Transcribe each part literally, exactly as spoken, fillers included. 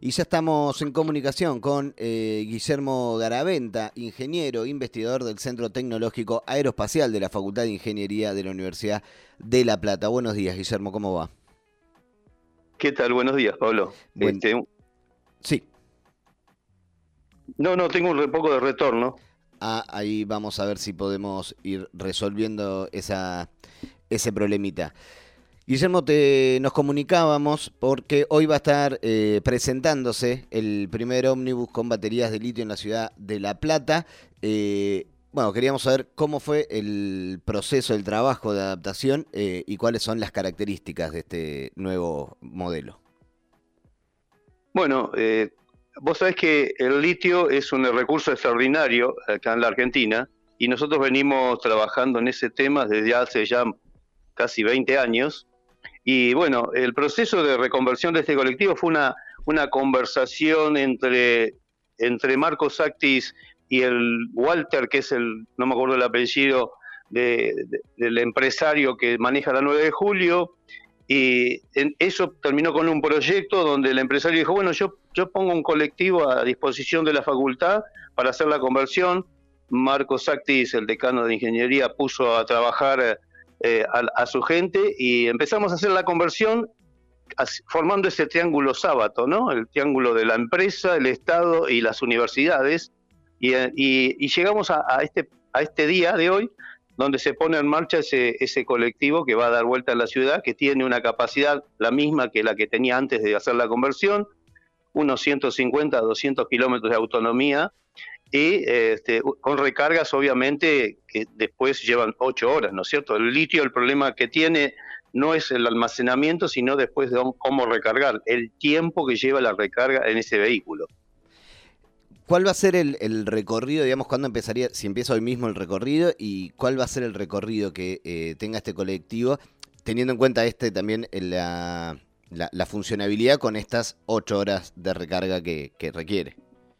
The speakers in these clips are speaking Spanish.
Y ya estamos en comunicación con eh, Guillermo Garaventa, ingeniero, investigador del Centro Tecnológico Aeroespacial de la Facultad de Ingeniería de la Universidad de La Plata. Buenos días, Guillermo, ¿cómo va? ¿Qué tal? Buenos días, Pablo. Buen... Este, Sí. No, no, tengo un poco de retorno. Ah, ahí vamos a ver si podemos ir resolviendo esa, ese problemita. Guillermo, te, nos comunicábamos porque hoy va a estar eh, presentándose el primer ómnibus con baterías de litio en la ciudad de La Plata. Eh, bueno, queríamos saber cómo fue el proceso, el trabajo de adaptación eh, y cuáles son las características de este nuevo modelo. Bueno, eh, vos sabés que el litio es un recurso extraordinario acá en la Argentina y nosotros venimos trabajando en ese tema desde hace ya casi veinte años. Y bueno, el proceso de reconversión de este colectivo fue una, una conversación entre, entre Marcos Actis y el Walter, que es el, no me acuerdo el apellido, de, de, del empresario que maneja la nueve de julio, y en, eso terminó con un proyecto donde el empresario dijo, bueno, yo, yo pongo un colectivo a disposición de la facultad para hacer la conversión. Marcos Actis, el decano de ingeniería, puso a trabajar Eh, a, a su gente y empezamos a hacer la conversión as, formando ese triángulo sábato, ¿no? El triángulo de la empresa, el Estado y las universidades y, y, y llegamos a, a, este, a este día de hoy donde se pone en marcha ese, ese colectivo que va a dar vuelta a la ciudad, que tiene una capacidad la misma que la que tenía antes de hacer la conversión, unos ciento cincuenta a doscientos kilómetros de autonomía, y este, con recargas obviamente que después llevan ocho horas, ¿no es cierto? El litio, el problema que tiene no es el almacenamiento, sino después de cómo recargar, el tiempo que lleva la recarga en ese vehículo. ¿Cuál va a ser el, el recorrido, digamos, cuándo empezaría, si empieza hoy mismo el recorrido, y cuál va a ser el recorrido que eh, tenga este colectivo, teniendo en cuenta este también la, la, la funcionabilidad con estas ocho horas de recarga que, que requiere?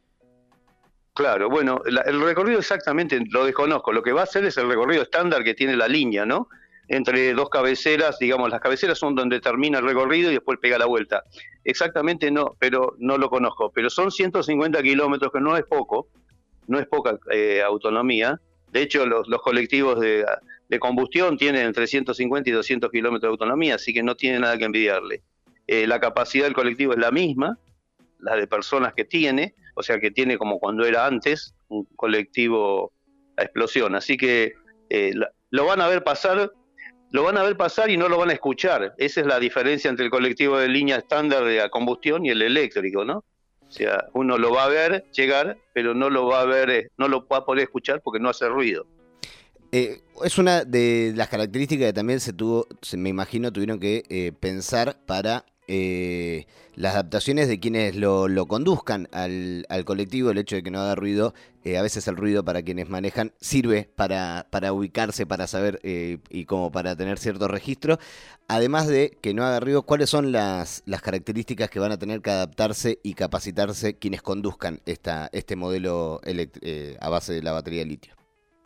Claro, bueno, la, el recorrido exactamente lo desconozco. Lo que va a hacer es el recorrido estándar que tiene la línea, ¿no? Entre dos cabeceras, digamos, las cabeceras son donde termina el recorrido y después pega la vuelta. Exactamente no, pero no lo conozco. Pero son ciento cincuenta kilómetros, que no es poco, no es poca eh, autonomía. De hecho, los, los colectivos de, de combustión tienen entre ciento cincuenta y doscientos kilómetros de autonomía, así que no tiene nada que envidiarle. Eh, la capacidad del colectivo es la misma, la de personas que tiene, o sea que tiene como cuando era antes, un colectivo a explosión, así que eh, lo van a ver pasar, lo van a ver pasar y no lo van a escuchar. Esa es la diferencia entre el colectivo de línea estándar de combustión y el eléctrico, ¿no? O sea, uno lo va a ver llegar, pero no lo va a ver, no lo va a poder escuchar porque no hace ruido. Eh, es una de las características que también se tuvo, se, me imagino, tuvieron que eh, pensar para eh, las adaptaciones de quienes lo, lo conduzcan al, al colectivo, el hecho de que no haga ruido, eh, a veces el ruido para quienes manejan sirve para, para ubicarse, para saber eh, y como para tener cierto registro, además de que no haga ruido. ¿Cuáles son las, las características que van a tener que adaptarse y capacitarse quienes conduzcan esta, este modelo elect- eh, a base de la batería de litio?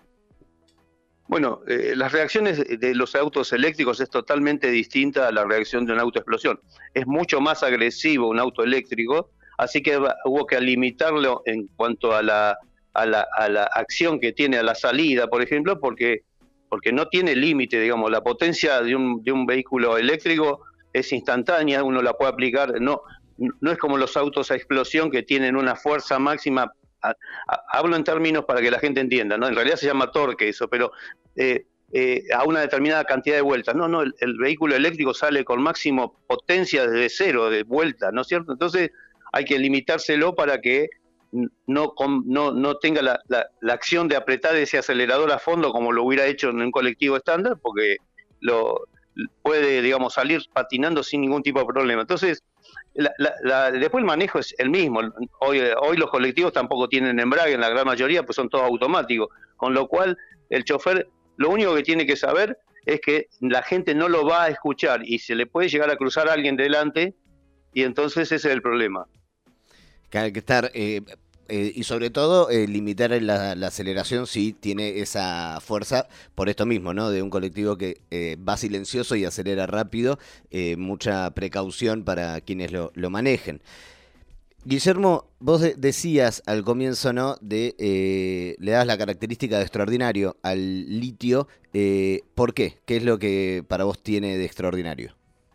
Bueno, eh, las reacciones de los autos eléctricos es totalmente distinta a la reacción de un auto a explosión. Es mucho más agresivo un auto eléctrico, así que hubo que limitarlo en cuanto a la, a la, a la acción que tiene a la salida, por ejemplo, porque, porque no tiene límite, digamos, la potencia de un, de un vehículo eléctrico es instantánea, uno la puede aplicar, no, no es como los autos a explosión que tienen una fuerza máxima. A, a, hablo en términos para que la gente entienda, ¿no? En realidad se llama torque eso, pero eh, eh, a una determinada cantidad de vueltas. No, no, el, el vehículo eléctrico sale con máximo potencia desde cero, de vuelta, ¿no es cierto? Entonces hay que limitárselo para que no, no, no tenga la, la, la acción de apretar ese acelerador a fondo como lo hubiera hecho en un colectivo estándar, porque lo puede, digamos, salir patinando sin ningún tipo de problema. Entonces, La, la, la, después el manejo es el mismo. Hoy, hoy los colectivos tampoco tienen embrague, en la gran mayoría, pues son todos automáticos, con lo cual el chofer lo único que tiene que saber es que la gente no lo va a escuchar y se le puede llegar a cruzar a alguien delante y entonces ese es el problema. Que hay que estar, eh, eh, y sobre todo eh, limitar la, la aceleración si tiene esa fuerza, por esto mismo, ¿no? De un colectivo que eh, va silencioso y acelera rápido, eh, mucha precaución para quienes lo, lo manejen. Guillermo, vos de- decías al comienzo, ¿no? De eh, le das la característica de extraordinario al litio. Eh, ¿por qué? ¿Qué es lo que para vos tiene de extraordinario?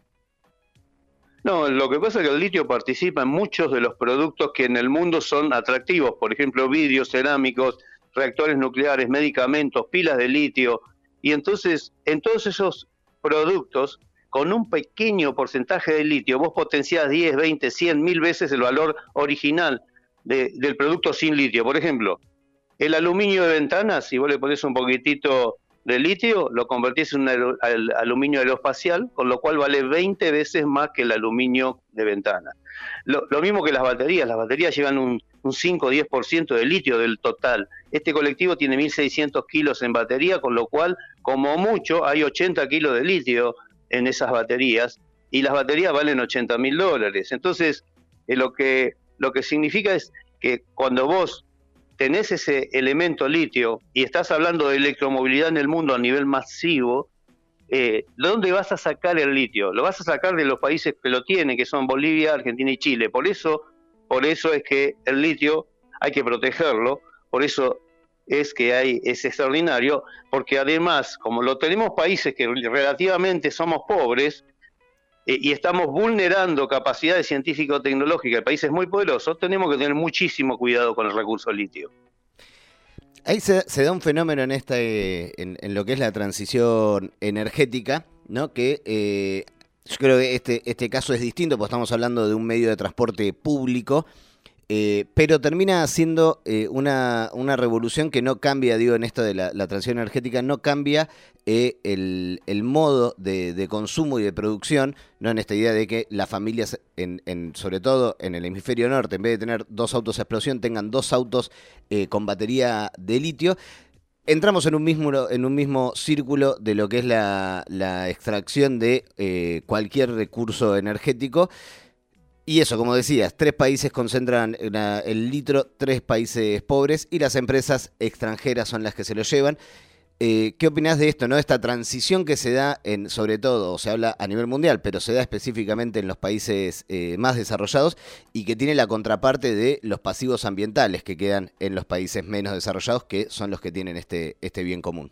No, lo que pasa es que el litio participa en muchos de los productos que en el mundo son atractivos, por ejemplo, vidrios, cerámicos, reactores nucleares, medicamentos, pilas de litio, y entonces en todos esos productos, con un pequeño porcentaje de litio, vos potenciás diez, veinte, cien, mil veces el valor original de- del producto sin litio. Por ejemplo, el aluminio de ventanas, si vos le pones un poquitito de litio, lo convertís en un alu- al- aluminio aeroespacial, con lo cual vale veinte veces más que el aluminio de ventana. Lo, lo mismo que las baterías, las baterías llevan un, un cinco o diez por ciento de litio del total. Este colectivo tiene mil seiscientos kilos en batería, con lo cual, como mucho, hay ochenta kilos de litio en esas baterías, y las baterías valen ochenta mil dólares. Entonces, eh, lo, que, lo que significa es que cuando vos tenés ese elemento litio y estás hablando de electromovilidad en el mundo a nivel masivo, eh, ¿dónde vas a sacar el litio? Lo vas a sacar de los países que lo tienen, que son Bolivia, Argentina y Chile. Por eso, por eso es que el litio hay que protegerlo, por eso es que hay, es extraordinario, porque además, como lo tenemos países que relativamente somos pobres, eh, y estamos vulnerando capacidades científico-tecnológicas de países muy poderosos, tenemos que tener muchísimo cuidado con el recurso litio. Ahí se, se da un fenómeno en esta, eh, en, en lo que es la transición energética, ¿no? Que eh, yo creo que este, este caso es distinto, porque estamos hablando de un medio de transporte público. Eh, pero termina siendo eh, una, una revolución que no cambia, digo, en esto de la, la transición energética, no cambia eh, el, el modo de, de consumo y de producción, ¿no? En esta idea de que las familias, en, en, sobre todo en el hemisferio norte, en vez de tener dos autos a explosión, tengan dos autos eh, con batería de litio. Entramos en un mismo, en un mismo círculo de lo que es la, la extracción de eh, cualquier recurso energético. Y eso, como decías, tres países concentran la- el litro, tres países pobres y las empresas extranjeras son las que se lo llevan. Eh, ¿qué opinás de esto, no? Esta transición que se da, en, sobre todo, se habla a nivel mundial, pero se da específicamente en los países eh, más desarrollados y que tiene la contraparte de los pasivos ambientales que quedan en los países menos desarrollados, que son los que tienen este, este bien común.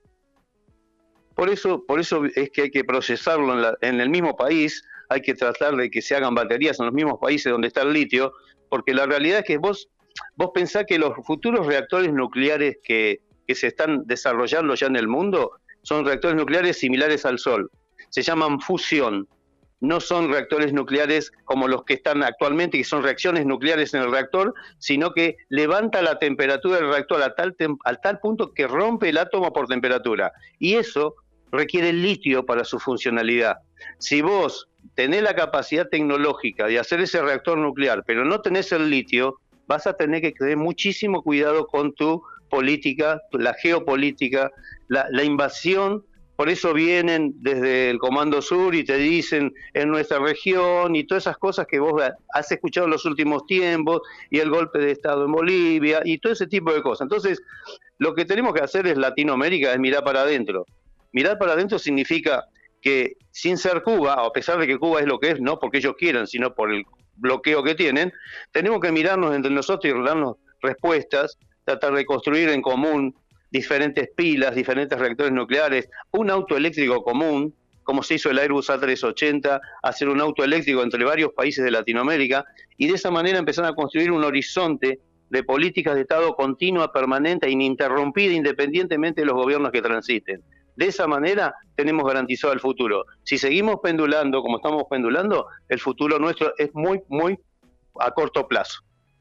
Por eso, por eso es que hay que procesarlo en, la, en el mismo país, hay que tratar de que se hagan baterías en los mismos países donde está el litio, porque la realidad es que vos, vos pensás que los futuros reactores nucleares que, que se están desarrollando ya en el mundo son reactores nucleares similares al Sol. Se llaman fusión. No son reactores nucleares como los que están actualmente, que son reacciones nucleares en el reactor, sino que levanta la temperatura del reactor a tal, tem a tal punto que rompe el átomo por temperatura. Y eso requiere litio para su funcionalidad. Si vos tenés la capacidad tecnológica de hacer ese reactor nuclear, pero no tenés el litio, vas a tener que tener muchísimo cuidado con tu política, la geopolítica, la, la invasión. Por eso vienen desde el Comando Sur y te dicen en nuestra región y todas esas cosas que vos has escuchado en los últimos tiempos, y el golpe de Estado en Bolivia y todo ese tipo de cosas. Entonces, lo que tenemos que hacer es Latinoamérica, es mirar para adentro. Mirar para adentro significa que sin ser Cuba, a pesar de que Cuba es lo que es, no porque ellos quieran, sino por el bloqueo que tienen, tenemos que mirarnos entre nosotros y darnos respuestas, tratar de construir en común diferentes pilas, diferentes reactores nucleares, un auto eléctrico común, como se hizo el Airbus A trescientos ochenta, hacer un auto eléctrico entre varios países de Latinoamérica, y de esa manera empezar a construir un horizonte de políticas de Estado continua, permanente e ininterrumpida, independientemente de los gobiernos que transiten. De esa manera tenemos garantizado el futuro. Si seguimos pendulando como estamos pendulando, el futuro nuestro es muy, muy a corto plazo.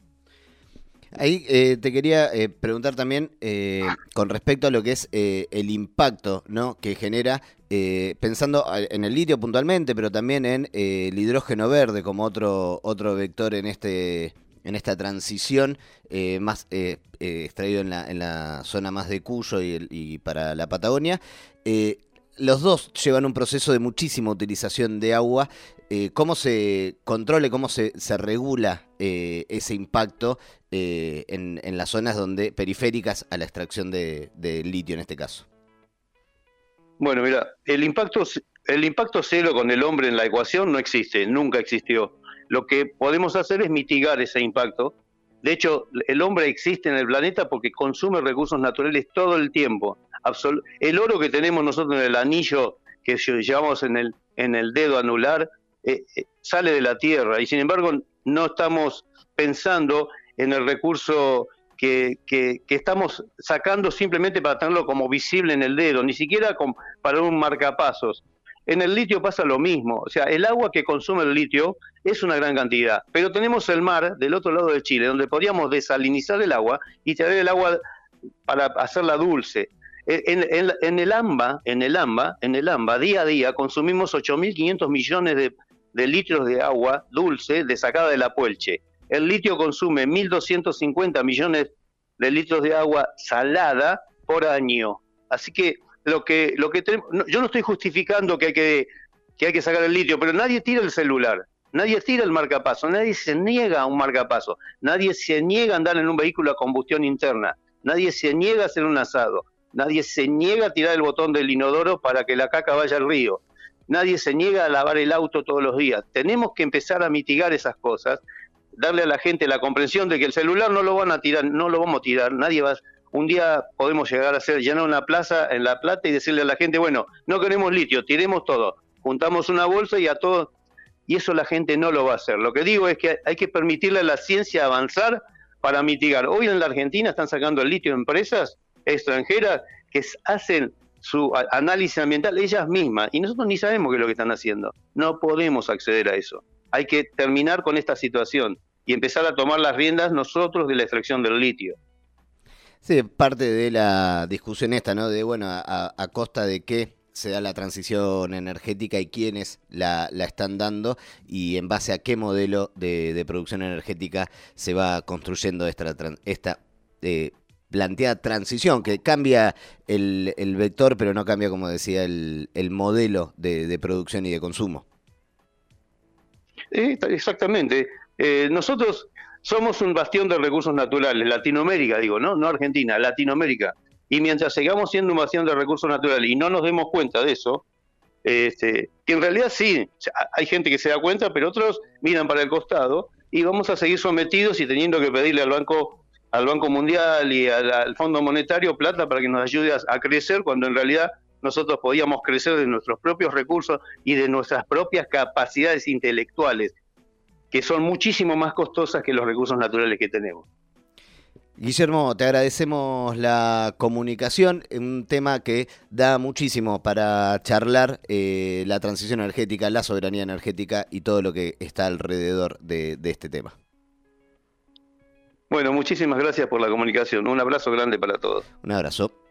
Ahí eh, te quería eh, preguntar también eh, con respecto a lo que es eh, el impacto, ¿no? Que genera, eh, pensando en el litio puntualmente, pero también en eh, el hidrógeno verde como otro otro vector en este en esta transición eh, más eh, eh, extraído en la, en la zona más de Cuyo y, el, y para la Patagonia. Eh, los dos llevan un proceso de muchísima utilización de agua. Eh, ¿Cómo se controla, cómo se, se regula eh, ese impacto eh, en, en las zonas donde periféricas a la extracción de, de litio en este caso? Bueno, mira, el impacto, el impacto cero con el hombre en la ecuación no existe, nunca existió. Lo que podemos hacer es mitigar ese impacto. De hecho, el hombre existe en el planeta porque consume recursos naturales todo el tiempo. Absol- el oro que tenemos nosotros en el anillo que llevamos en el, en el dedo anular eh, eh, sale de la tierra, y sin embargo no estamos pensando en el recurso que, que, que estamos sacando simplemente para tenerlo como visible en el dedo, ni siquiera con, para un marcapasos. En el litio pasa lo mismo, o sea, el agua que consume el litio es una gran cantidad, pero tenemos el mar del otro lado de Chile, donde podríamos desalinizar el agua y traer el agua para hacerla dulce. En, en, en el AMBA, en el AMBA, en el AMBA, día a día consumimos ocho mil quinientos millones de, de litros de agua dulce de sacada de la Puelche. El litio consume mil doscientos cincuenta millones de litros de agua salada por año. Así que lo que lo que tenemos, no, yo no estoy justificando que hay que que hay que sacar el litio, pero nadie tira el celular, nadie tira el marcapaso, nadie se niega a un marcapaso, nadie se niega a andar en un vehículo a combustión interna, nadie se niega a hacer un asado, nadie se niega a tirar el botón del inodoro para que la caca vaya al río, nadie se niega a lavar el auto todos los días. Tenemos que empezar a mitigar esas cosas, darle a la gente la comprensión de que el celular no lo van a tirar, no lo vamos a tirar, nadie va a... Un día podemos llegar a hacer llenar una plaza en La Plata y decirle a la gente, bueno, no queremos litio, tiremos todo, juntamos una bolsa y a todos, y eso la gente no lo va a hacer. Lo que digo es que hay que permitirle a la ciencia avanzar para mitigar. Hoy en la Argentina están sacando el litio empresas extranjeras que hacen su análisis ambiental ellas mismas, y nosotros ni sabemos qué es lo que están haciendo. No podemos acceder a eso. Hay que terminar con esta situación y empezar a tomar las riendas nosotros de la extracción del litio. Sí, parte de la discusión esta, ¿no? De, bueno, a, a costa de qué se da la transición energética y quiénes la, la están dando y en base a qué modelo de, de producción energética se va construyendo esta, esta eh, planteada transición, que cambia el, el vector, pero no cambia, como decía, el, el modelo de, de producción y de consumo. Eh, exactamente. Eh, nosotros... Somos un bastión de recursos naturales, Latinoamérica digo, ¿no? No Argentina, Latinoamérica. Y mientras sigamos siendo un bastión de recursos naturales y no nos demos cuenta de eso, este, que en realidad sí, hay gente que se da cuenta, pero otros miran para el costado y vamos a seguir sometidos y teniendo que pedirle al Banco, al Banco Mundial y al, al Fondo Monetario plata para que nos ayude a, a crecer, cuando en realidad nosotros podíamos crecer de nuestros propios recursos y de nuestras propias capacidades intelectuales, que son muchísimo más costosas que los recursos naturales que tenemos. Guillermo, te agradecemos la comunicación, un tema que da muchísimo para charlar, eh, la transición energética, la soberanía energética y todo lo que está alrededor de, de este tema. Bueno, muchísimas gracias por la comunicación. Un abrazo grande para todos. Un abrazo.